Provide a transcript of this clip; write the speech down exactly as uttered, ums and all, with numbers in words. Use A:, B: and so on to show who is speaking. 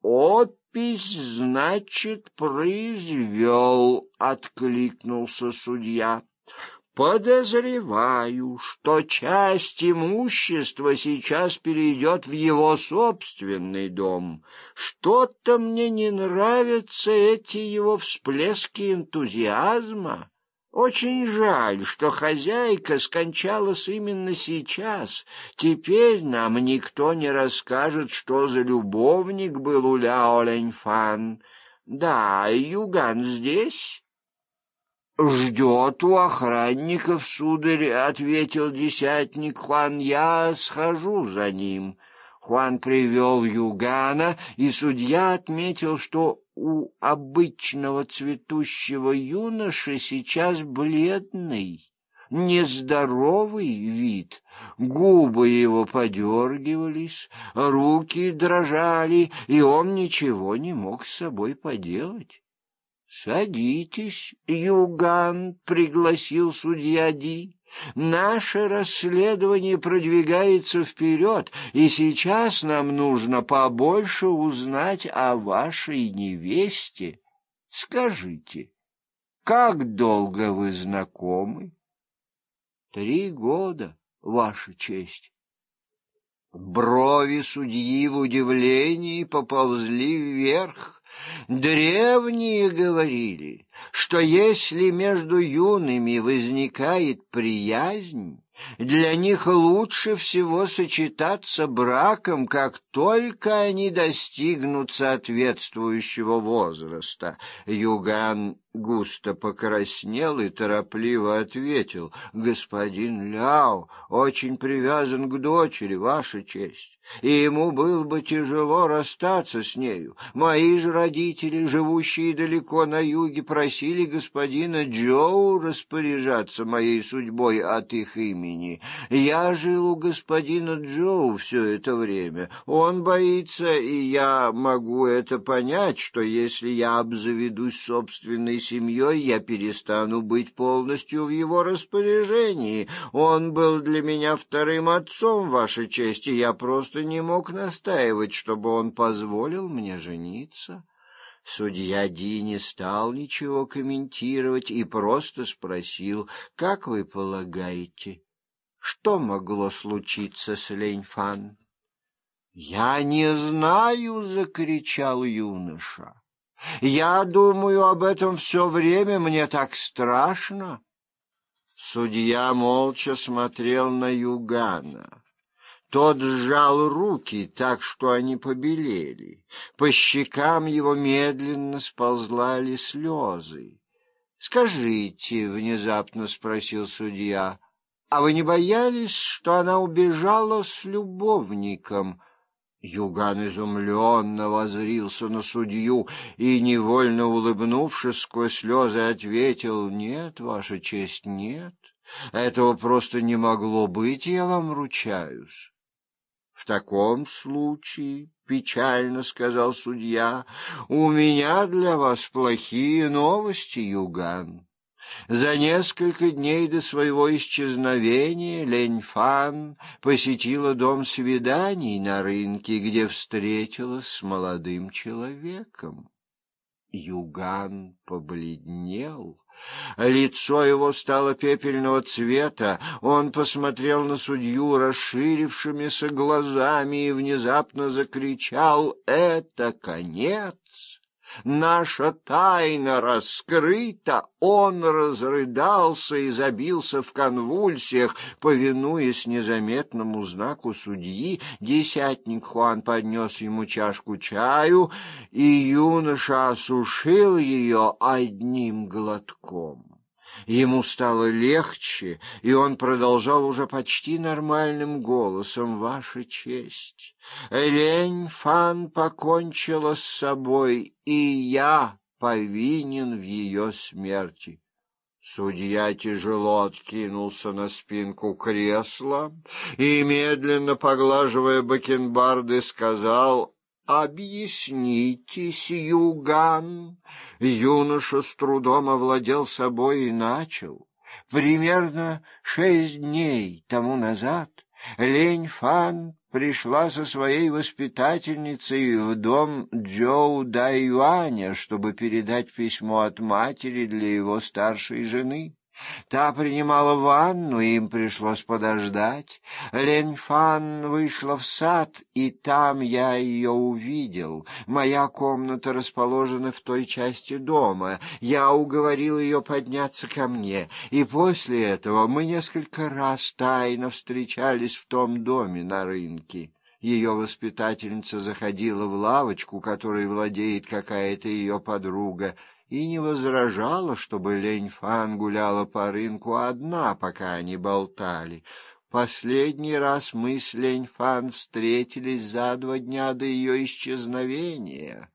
A: опись, значит, произвел, — откликнулся судья. Подозреваю, что часть имущества сейчас перейдет в его собственный дом. Что-то мне не нравятся эти его всплески энтузиазма. Очень жаль, что хозяйка скончалась именно сейчас. Теперь нам никто не расскажет, что за любовник был у Ляо Ляньфан. Да, Юган здесь? «Ждет у охранников, сударь», — ответил десятник Хуан. «Я схожу за ним». Хуан привел Югана, и судья отметил, что у обычного цветущего юноши сейчас бледный, нездоровый вид. Губы его подергивались, руки дрожали, и он ничего не мог с собой поделать. «Садитесь, Юган», — пригласил судья Ди. «Наше расследование продвигается вперед, и сейчас нам нужно побольше узнать о вашей невесте. Скажите, как долго вы знакомы?» «Три года, Ваша честь». Брови судьи в удивлении поползли вверх. Древние говорили, что если между юными возникает приязнь, для них лучше всего сочетаться браком, как только они достигнут соответствующего возраста. Юган густо покраснел и торопливо ответил: «Господин Ляо очень привязан к дочери, Ваша честь, и ему было бы тяжело расстаться с нею. Мои же родители, живущие далеко на юге, просили господина Джоу распоряжаться моей судьбой от их имени. Я жил у господина Джоу все это время. Он боится, и я могу это понять, что если я обзаведусь собственной семьей, я перестану быть полностью в его распоряжении. Он был для меня вторым отцом, Ваша честь, и я просто не мог настаивать, чтобы он позволил мне жениться». Судья Ди не стал ничего комментировать и просто спросил: «Как вы полагаете, что могло случиться с Ляньфан?» «Я не знаю», — закричал юноша. «Я думаю об этом все время, мне так страшно». Судья молча смотрел на Югана. Тот сжал руки так, что они побелели. По щекам его медленно сползали слезы. «Скажите», — внезапно спросил судья, — «а вы не боялись, что она убежала с любовником?» Юган изумленно воззрился на судью и, невольно улыбнувшись сквозь слезы, ответил: «Нет, Ваша честь, нет. Этого просто не могло быть, я вам ручаюсь». «В таком случае, — печально сказал судья, — у меня для вас плохие новости, Юган. За несколько дней до своего исчезновения Ляньфан посетила дом свиданий на рынке, где встретилась с молодым человеком». Юган побледнел. Лицо его стало пепельного цвета, он посмотрел на судью расширившимися глазами и внезапно закричал: «Это конец! Наша тайна раскрыта!» Он разрыдался и забился в конвульсиях. Повинуясь незаметному знаку судьи, десятник Хуан поднес ему чашку чаю, и юноша осушил ее одним глотком. Ему стало легче, и он продолжал уже почти нормальным голосом: «Ваша честь, Ляньфан покончила с собой, и я повинен в ее смерти». Судья тяжело откинулся на спинку кресла и, медленно поглаживая бакенбарды, сказал: «Объяснитесь, Юган». Юноша с трудом овладел собой и начал: «Примерно шесть дней тому назад Лень Фан пришла со своей воспитательницей в дом Джоу Дайюаня, чтобы передать письмо от матери для его старшей жены. Та принимала ванну, и им пришлось подождать. Лень Фан вышла в сад, и там я ее увидел. Моя комната расположена в той части дома. Я уговорил ее подняться ко мне, и после этого мы несколько раз тайно встречались в том доме на рынке. Ее воспитательница заходила в лавочку, которой владеет какая-то ее подруга, и не возражала, чтобы Лень Фан гуляла по рынку одна, пока они болтали. Последний раз мы с Лень Фан встретились за два дня до ее исчезновения.